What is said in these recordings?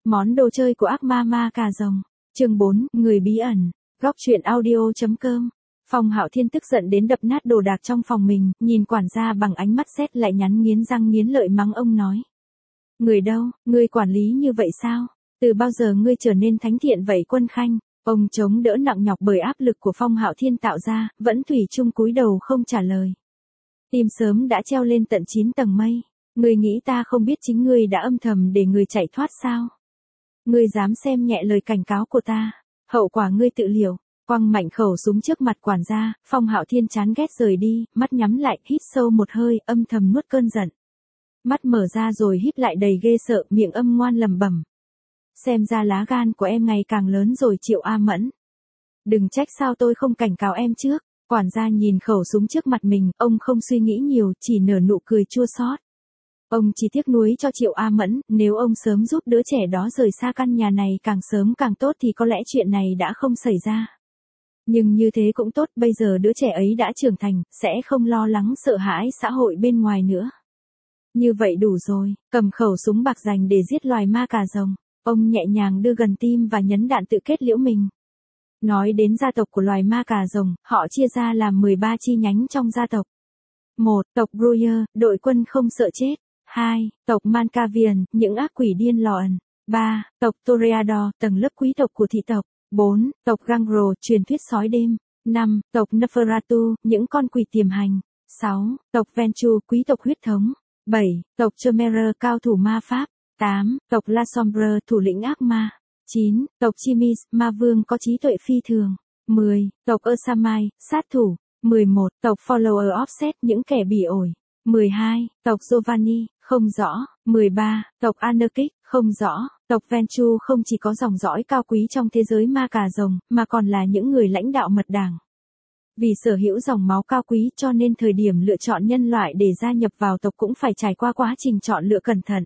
Món đồ chơi của ác ma ma cà rồng. Chương 4, người bí ẩn. Góc truyện audio.com. Phong Hạo Thiên tức giận đến đập nát đồ đạc trong phòng mình, nhìn quản gia bằng ánh mắt sét lại nhắn nghiến răng nghiến lợi mắng ông nói. Người đâu, ngươi quản lý như vậy sao? Từ bao giờ ngươi trở nên thánh thiện vậy Quân Khanh? Ông chống đỡ nặng nhọc bởi áp lực của Phong Hạo Thiên tạo ra, vẫn thủy chung cúi đầu không trả lời. Tim sớm đã treo lên tận 9 tầng mây. Ngươi nghĩ ta không biết chính ngươi đã âm thầm để người chạy thoát sao? Ngươi dám xem nhẹ lời cảnh cáo của ta, hậu quả ngươi tự liệu. Quăng mạnh khẩu súng trước mặt quản gia, Phong Hạo Thiên chán ghét rời đi, mắt nhắm lại, hít sâu một hơi, âm thầm nuốt cơn giận. Mắt mở ra rồi híp lại đầy ghê sợ, miệng âm ngoan lẩm bẩm. Xem ra lá gan của em ngày càng lớn rồi Triệu A Mẫn. Đừng trách sao tôi không cảnh cáo em trước. Quản gia nhìn khẩu súng trước mặt mình, ông không suy nghĩ nhiều, chỉ nở nụ cười chua xót. Ông chỉ tiếc nuối cho Triệu A Mẫn, nếu ông sớm giúp đứa trẻ đó rời xa căn nhà này càng sớm càng tốt thì có lẽ chuyện này đã không xảy ra. Nhưng như thế cũng tốt, bây giờ đứa trẻ ấy đã trưởng thành, sẽ không lo lắng sợ hãi xã hội bên ngoài nữa. Như vậy đủ rồi, cầm khẩu súng bạc dành để giết loài ma cà rồng, ông nhẹ nhàng đưa gần tim và nhấn đạn tự kết liễu mình. Nói đến gia tộc của loài ma cà rồng, họ chia ra làm 13 chi nhánh trong gia tộc. 1. Tộc Bruyer, đội quân không sợ chết. 2. Tộc Mancavian, những ác quỷ điên lò ẩn. 3. Tộc Toreador, tầng lớp quý tộc của thị tộc. 4. Tộc Gangro, truyền thuyết sói đêm. 5. Tộc Neferatu, những con quỷ tiềm hành. 6. Tộc Ventu, quý tộc huyết thống. 7. Tộc Chimera, cao thủ ma pháp. 8. Tộc La Sombre, thủ lĩnh ác ma. 9. Tộc Chimis, ma vương có trí tuệ phi thường. 10. Tộc Ursamai, sát thủ. 11. Tộc Follower Offset, những kẻ bỉ ổi. 12. Tộc Giovanni, không rõ. 13. Tộc Anarchic, không rõ. Tộc Ventu không chỉ có dòng dõi cao quý trong thế giới ma cà rồng, mà còn là những người lãnh đạo mật đảng. Vì sở hữu dòng máu cao quý cho nên thời điểm lựa chọn nhân loại để gia nhập vào tộc cũng phải trải qua quá trình chọn lựa cẩn thận.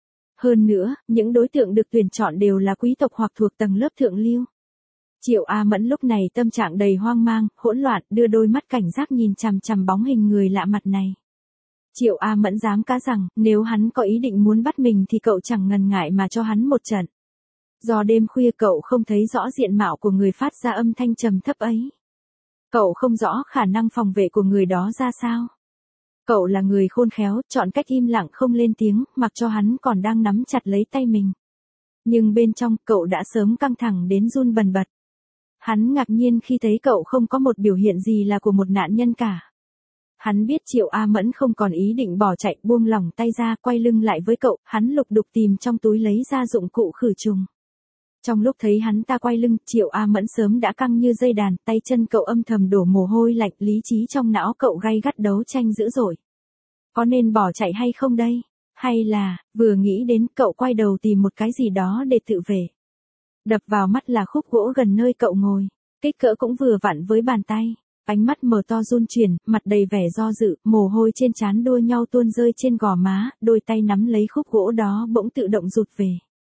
Hơn nữa, những đối tượng được tuyển chọn đều là quý tộc hoặc thuộc tầng lớp thượng lưu. Triệu A Mẫn lúc này tâm trạng đầy hoang mang, hỗn loạn, đưa đôi mắt cảnh giác nhìn chằm chằm bóng hình người lạ mặt này. Triệu A Mẫn dám cá rằng, nếu hắn có ý định muốn bắt mình thì cậu chẳng ngần ngại mà cho hắn một trận. Do đêm khuya cậu không thấy rõ diện mạo của người phát ra âm thanh trầm thấp ấy. Cậu không rõ khả năng phòng vệ của người đó ra sao. Cậu là người khôn khéo, chọn cách im lặng không lên tiếng, mặc cho hắn còn đang nắm chặt lấy tay mình. Nhưng bên trong, cậu đã sớm căng thẳng đến run bần bật. Hắn ngạc nhiên khi thấy cậu không có một biểu hiện gì là của một nạn nhân cả. Hắn biết Triệu A Mẫn không còn ý định bỏ chạy, buông lỏng tay ra, quay lưng lại với cậu, hắn lục đục tìm trong túi lấy ra dụng cụ khử trùng. Trong lúc thấy hắn ta quay lưng, Triệu A Mẫn sớm đã căng như dây đàn, tay chân cậu âm thầm đổ mồ hôi lạnh, lý trí trong não cậu gay gắt đấu tranh dữ dội. Có nên bỏ chạy hay không đây? Hay là, vừa nghĩ đến, cậu quay đầu tìm một cái gì đó để tự vệ. Đập vào mắt là khúc gỗ gần nơi cậu ngồi, kích cỡ cũng vừa vặn với bàn tay. Ánh mắt mở to run chuyển, mặt đầy vẻ do dự, mồ hôi trên trán đua nhau tuôn rơi trên gò má, đôi tay nắm lấy khúc gỗ đó bỗng tự động rụt về.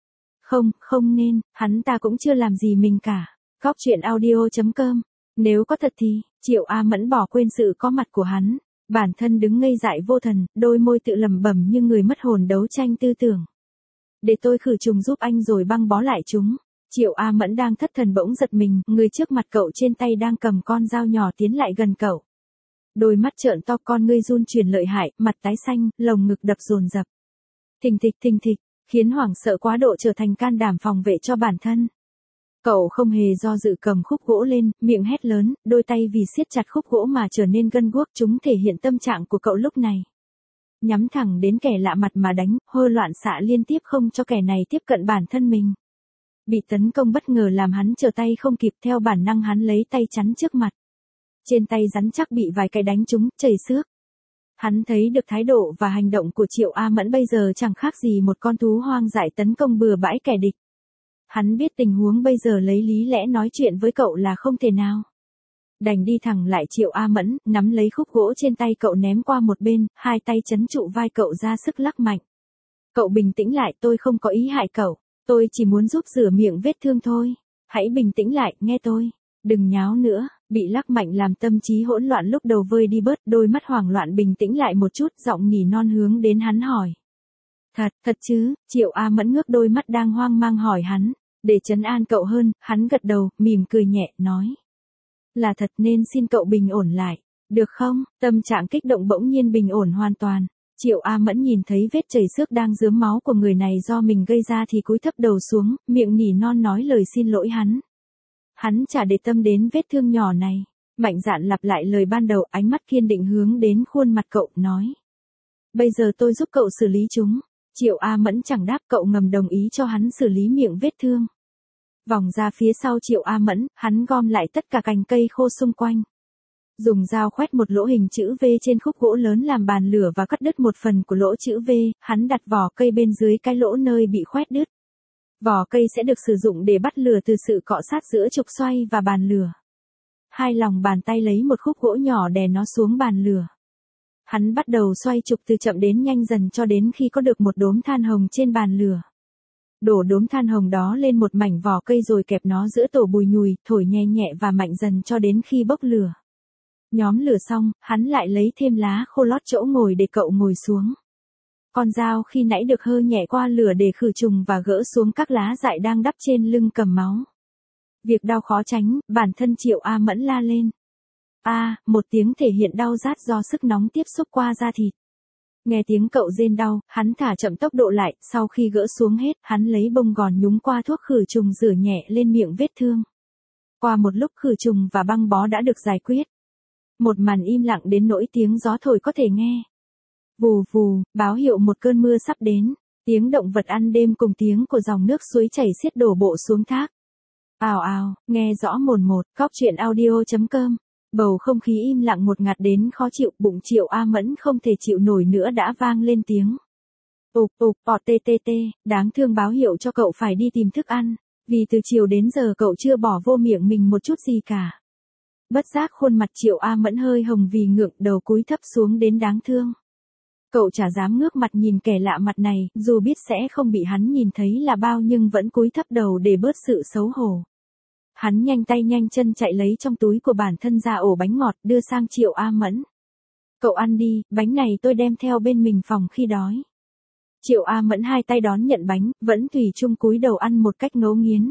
Không nên, hắn ta cũng chưa làm gì mình cả. Góc truyện audio.com. Nếu có thật thì, Triệu A Mẫn bỏ quên sự có mặt của hắn. Bản thân đứng ngây dại vô thần, đôi môi tự lẩm bẩm như người mất hồn đấu tranh tư tưởng. Để tôi khử trùng giúp anh rồi băng bó lại chúng. Triệu A Mẫn đang thất thần bỗng giật mình, người trước mặt cậu trên tay đang cầm con dao nhỏ tiến lại gần cậu. Đôi mắt trợn to, con ngươi run chuyển lợi hại, mặt tái xanh, lồng ngực đập dồn dập. Thình thịch, khiến hoảng sợ quá độ trở thành can đảm phòng vệ cho bản thân. Cậu không hề do dự cầm khúc gỗ lên, miệng hét lớn, đôi tay vì siết chặt khúc gỗ mà trở nên gân guốc, chúng thể hiện tâm trạng của cậu lúc này. Nhắm thẳng đến kẻ lạ mặt mà đánh, hô loạn xạ liên tiếp không cho kẻ này tiếp cận bản thân mình. Bị tấn công bất ngờ làm hắn trở tay không kịp, theo bản năng hắn lấy tay chắn trước mặt. Trên tay rắn chắc bị vài cái đánh trúng, chảy xước. Hắn thấy được thái độ và hành động của Triệu A Mẫn bây giờ chẳng khác gì một con thú hoang dại tấn công bừa bãi kẻ địch. Hắn biết tình huống bây giờ lấy lý lẽ nói chuyện với cậu là không thể nào. Đành đi thẳng lại Triệu A Mẫn, nắm lấy khúc gỗ trên tay cậu ném qua một bên, hai tay trấn trụ vai cậu ra sức lắc mạnh. Cậu bình tĩnh lại, tôi không có ý hại cậu. Tôi chỉ muốn giúp rửa miệng vết thương thôi. Hãy bình tĩnh lại, nghe tôi. Đừng nháo nữa. Bị lắc mạnh làm tâm trí hỗn loạn lúc đầu vơi đi bớt, đôi mắt hoảng loạn bình tĩnh lại một chút, giọng nỉ non hướng đến hắn hỏi. Thật chứ, Triệu A Mẫn ngước đôi mắt đang hoang mang hỏi hắn, để trấn an cậu hơn, hắn gật đầu, mỉm cười nhẹ, nói. Là thật nên xin cậu bình ổn lại, được không? Tâm trạng kích động bỗng nhiên bình ổn hoàn toàn. Triệu A Mẫn nhìn thấy vết chảy xước đang rớm máu của người này do mình gây ra thì cúi thấp đầu xuống, miệng nỉ non nói lời xin lỗi hắn. Hắn chả để tâm đến vết thương nhỏ này. Mạnh dạn lặp lại lời ban đầu, ánh mắt kiên định hướng đến khuôn mặt cậu, nói. Bây giờ tôi giúp cậu xử lý chúng. Triệu A Mẫn chẳng đáp, cậu ngầm đồng ý cho hắn xử lý miệng vết thương. Vòng ra phía sau Triệu A Mẫn, hắn gom lại tất cả cành cây khô xung quanh. Dùng dao khoét một lỗ hình chữ V trên khúc gỗ lớn làm bàn lửa và cắt đứt một phần của lỗ chữ V, hắn đặt vỏ cây bên dưới cái lỗ nơi bị khoét đứt. Vỏ cây sẽ được sử dụng để bắt lửa từ sự cọ sát giữa trục xoay và bàn lửa. Hai lòng bàn tay lấy một khúc gỗ nhỏ đè nó xuống bàn lửa. Hắn bắt đầu xoay trục từ chậm đến nhanh dần cho đến khi có được một đốm than hồng trên bàn lửa. Đổ đốm than hồng đó lên một mảnh vỏ cây rồi kẹp nó giữa tổ bùi nhùi, thổi nhẹ nhẹ và mạnh dần cho đến khi bốc lửa. Nhóm lửa xong, hắn lại lấy thêm lá khô lót chỗ ngồi để cậu ngồi xuống. Con dao khi nãy được hơ nhẹ qua lửa để khử trùng và gỡ xuống các lá dại đang đắp trên lưng cầm máu. Việc đau khó tránh, bản thân Triệu A Mẫn la lên. Một tiếng thể hiện đau rát do sức nóng tiếp xúc qua da thịt. Nghe tiếng cậu rên đau, hắn thả chậm tốc độ lại, sau khi gỡ xuống hết, hắn lấy bông gòn nhúng qua thuốc khử trùng rửa nhẹ lên miệng vết thương. Qua một lúc khử trùng và băng bó đã được giải quyết. Một màn im lặng đến nỗi tiếng gió thổi có thể nghe. Vù vù, báo hiệu một cơn mưa sắp đến. Tiếng động vật ăn đêm cùng tiếng của dòng nước suối chảy xiết đổ bộ xuống thác. Ào ào, nghe rõ mồn một, Góc Chuyện Audio.com. Bầu không khí im lặng một ngạt đến khó chịu, bụng Triệu A Mẫn không thể chịu nổi nữa đã vang lên tiếng. Ục ục, ttt, đáng thương báo hiệu cho cậu phải đi tìm thức ăn, vì từ chiều đến giờ cậu chưa bỏ vô miệng mình một chút gì cả. Bất giác khuôn mặt Triệu A Mẫn hơi hồng vì ngượng, đầu cúi thấp xuống đến đáng thương. Cậu chả dám ngước mặt nhìn kẻ lạ mặt này, dù biết sẽ không bị hắn nhìn thấy là bao nhưng vẫn cúi thấp đầu để bớt sự xấu hổ. Hắn nhanh tay nhanh chân chạy lấy trong túi của bản thân ra ổ bánh ngọt đưa sang Triệu A Mẫn. Cậu ăn đi, bánh này tôi đem theo bên mình phòng khi đói. Triệu A Mẫn hai tay đón nhận bánh, vẫn tùy chung cúi đầu ăn một cách ngấu nghiến.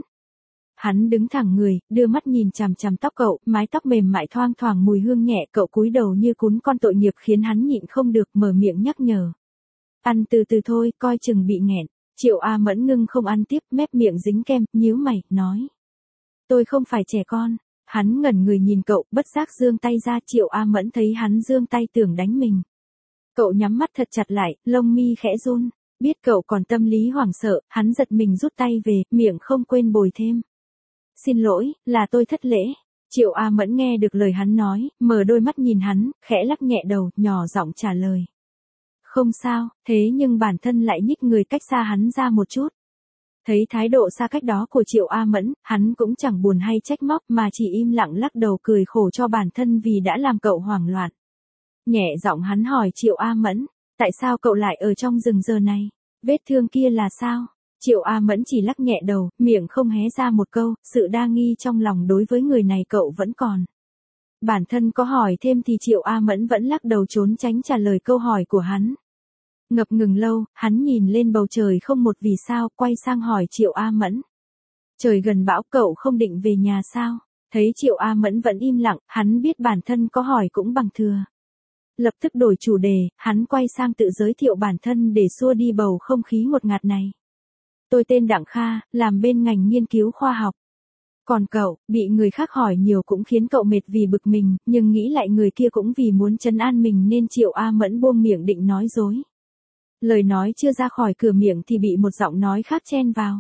Hắn đứng thẳng người, đưa mắt nhìn chằm chằm tóc cậu, mái tóc mềm mại thoang thoảng mùi hương nhẹ, cậu cúi đầu như cún con tội nghiệp khiến hắn nhịn không được mở miệng nhắc nhở. Ăn từ từ thôi, coi chừng bị nghẹn. Triệu A Mẫn ngưng không ăn tiếp, mép miệng dính kem, nhíu mày, nói. Tôi không phải trẻ con. Hắn ngẩn người nhìn cậu, bất giác giương tay ra. Triệu A Mẫn thấy hắn giương tay tưởng đánh mình. Cậu nhắm mắt thật chặt lại, lông mi khẽ run. Biết cậu còn tâm lý hoảng sợ, hắn giật mình rút tay về, miệng không quên bồi thêm. Xin lỗi, là tôi thất lễ. Triệu A Mẫn nghe được lời hắn nói, mở đôi mắt nhìn hắn, khẽ lắc nhẹ đầu, nhỏ giọng trả lời. Không sao, thế nhưng bản thân lại nhích người cách xa hắn ra một chút. Thấy thái độ xa cách đó của Triệu A Mẫn, hắn cũng chẳng buồn hay trách móc mà chỉ im lặng lắc đầu cười khổ cho bản thân vì đã làm cậu hoảng loạn. Nhẹ giọng hắn hỏi Triệu A Mẫn, tại sao cậu lại ở trong rừng giờ này? Vết thương kia là sao? Triệu A Mẫn chỉ lắc nhẹ đầu, miệng không hé ra một câu, sự đa nghi trong lòng đối với người này cậu vẫn còn. Bản thân có hỏi thêm thì Triệu A Mẫn vẫn lắc đầu trốn tránh trả lời câu hỏi của hắn. Ngập ngừng lâu, hắn nhìn lên bầu trời không một vì sao, quay sang hỏi Triệu A Mẫn. Trời gần bão, cậu không định về nhà sao? Thấy Triệu A Mẫn vẫn im lặng, hắn biết bản thân có hỏi cũng bằng thừa. Lập tức đổi chủ đề, hắn quay sang tự giới thiệu bản thân để xua đi bầu không khí ngột ngạt này. Tôi tên Đặng Kha, làm bên ngành nghiên cứu khoa học. Còn cậu, bị người khác hỏi nhiều cũng khiến cậu mệt vì bực mình, nhưng nghĩ lại người kia cũng vì muốn trấn an mình nên Triệu A Mẫn buông miệng định nói dối. Lời nói chưa ra khỏi cửa miệng thì bị một giọng nói khác chen vào.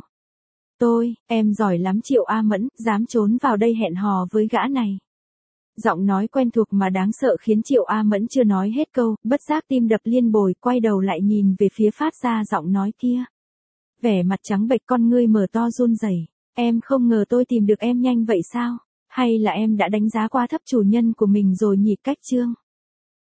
Em giỏi lắm Triệu A Mẫn, dám trốn vào đây hẹn hò với gã này. Giọng nói quen thuộc mà đáng sợ khiến Triệu A Mẫn chưa nói hết câu, bất giác tim đập liên bồi, quay đầu lại nhìn về phía phát ra giọng nói kia. Vẻ mặt trắng bệch, con ngươi mở to run rẩy. Em không ngờ tôi tìm được em nhanh vậy sao? Hay là em đã đánh giá quá thấp chủ nhân của mình rồi nhỉ? Cách chương